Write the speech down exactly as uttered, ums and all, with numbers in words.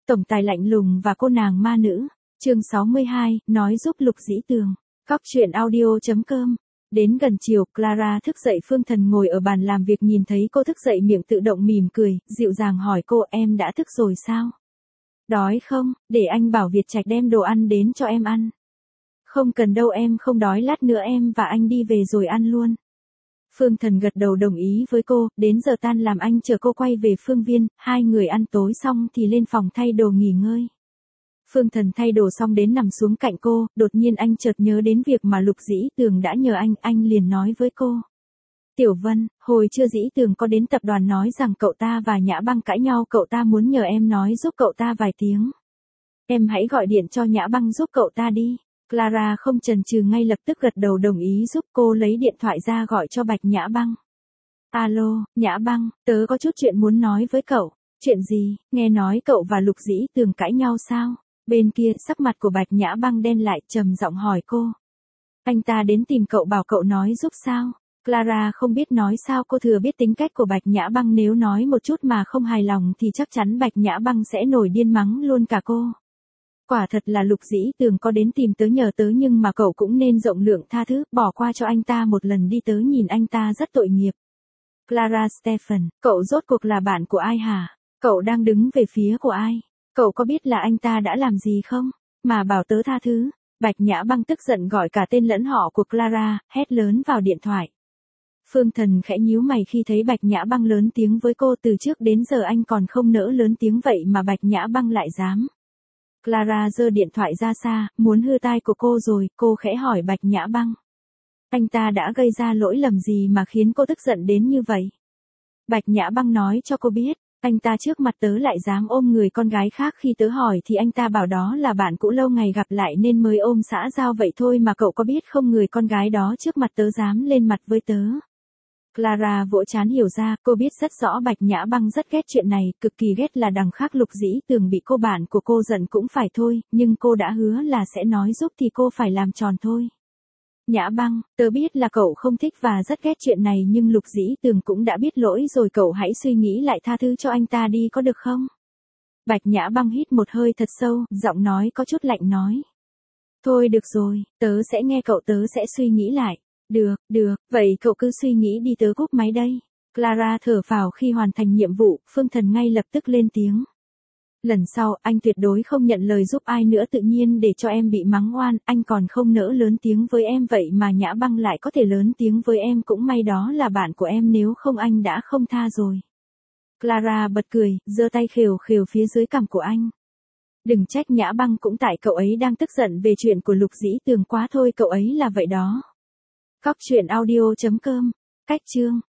Tổng tài lạnh lùng và cô nàng ma nữ. Chương sáu mươi hai, nói giúp Lục Dĩ Tường. Cóc truyện audio chấm com. Đến gần chiều, Clara thức dậy. Phương Thần ngồi ở bàn làm việc nhìn thấy cô thức dậy miệng tự động mỉm cười, dịu dàng hỏi cô, em đã thức rồi sao? Đói không, để anh bảo Việt Trạch đem đồ ăn đến cho em ăn. Không cần đâu, em không đói, lát nữa em và anh đi về rồi ăn luôn. Phương Thần gật đầu đồng ý với cô, đến giờ tan làm anh chờ cô quay về Phương Viên, hai người ăn tối xong thì lên phòng thay đồ nghỉ ngơi. Phương Thần thay đồ xong đến nằm xuống cạnh cô, đột nhiên anh chợt nhớ đến việc mà Lục Dĩ Tường đã nhờ anh, anh liền nói với cô. Tiểu Vân, hồi trưa Dĩ Tường có đến tập đoàn nói rằng cậu ta và Nhã Băng cãi nhau, cậu ta muốn nhờ em nói giúp cậu ta vài tiếng. Em hãy gọi điện cho Nhã Băng giúp cậu ta đi. Clara không chần chừ ngay lập tức gật đầu đồng ý giúp. Cô lấy điện thoại ra gọi cho Bạch Nhã Băng. Alo, Nhã Băng, tớ có chút chuyện muốn nói với cậu. Chuyện gì? Nghe nói cậu và Lục Dĩ Tường cãi nhau sao? Bên kia, sắc mặt của Bạch Nhã Băng đen lại, trầm giọng hỏi cô. Anh ta đến tìm cậu bảo cậu nói giúp sao? Clara không biết nói sao, cô thừa biết tính cách của Bạch Nhã Băng, nếu nói một chút mà không hài lòng thì chắc chắn Bạch Nhã Băng sẽ nổi điên mắng luôn cả cô. Quả thật là Lục Dĩ Tường có đến tìm tớ nhờ tớ, nhưng mà cậu cũng nên rộng lượng tha thứ, bỏ qua cho anh ta một lần đi, tớ nhìn anh ta rất tội nghiệp. Clara Stephen, cậu rốt cuộc là bạn của ai hả? Cậu đang đứng về phía của ai? Cậu có biết là anh ta đã làm gì không? Mà bảo tớ tha thứ. Bạch Nhã Băng tức giận gọi cả tên lẫn họ của Clara, hét lớn vào điện thoại. Phương Thần khẽ nhíu mày khi thấy Bạch Nhã Băng lớn tiếng với cô, từ trước đến giờ anh còn không nỡ lớn tiếng vậy mà Bạch Nhã Băng lại dám. Clara giơ điện thoại ra xa, muốn hư tai của cô rồi, cô khẽ hỏi Bạch Nhã Băng. Anh ta đã gây ra lỗi lầm gì mà khiến cô tức giận đến như vậy? Bạch Nhã Băng nói cho cô biết, anh ta trước mặt tớ lại dám ôm người con gái khác, khi tớ hỏi thì anh ta bảo đó là bạn cũ lâu ngày gặp lại nên mới ôm xã giao vậy thôi, mà cậu có biết không, người con gái đó trước mặt tớ dám lên mặt với tớ. Clara vỗ trán hiểu ra, cô biết rất rõ Bạch Nhã Băng rất ghét chuyện này, cực kỳ ghét là đằng khác Lục Dĩ Tường bị cô bạn của cô giận cũng phải thôi, nhưng cô đã hứa là sẽ nói giúp thì cô phải làm tròn thôi. Nhã Băng, tớ biết là cậu không thích và rất ghét chuyện này, nhưng Lục Dĩ Tường cũng đã biết lỗi rồi, cậu hãy suy nghĩ lại, tha thứ cho anh ta đi có được không? Bạch Nhã Băng hít một hơi thật sâu, giọng nói có chút lạnh nói. Thôi được rồi, tớ sẽ nghe cậu, tớ sẽ suy nghĩ lại. Được, được, vậy cậu cứ suy nghĩ đi, tớ cúp máy đây. Clara thở phào khi hoàn thành nhiệm vụ. Phương Thần ngay lập tức lên tiếng. Lần sau, anh tuyệt đối không nhận lời giúp ai nữa, tự nhiên để cho em bị mắng oan, anh còn không nỡ lớn tiếng với em, vậy mà Nhã Băng lại có thể lớn tiếng với em, cũng may đó là bạn của em, nếu không anh đã không tha rồi. Clara bật cười, giơ tay khều khều phía dưới cằm của anh. Đừng trách Nhã Băng, cũng tại cậu ấy đang tức giận về chuyện của Lục Dĩ Tường quá thôi, cậu ấy là vậy đó. Cóc truyện audio chấm com. Cách chương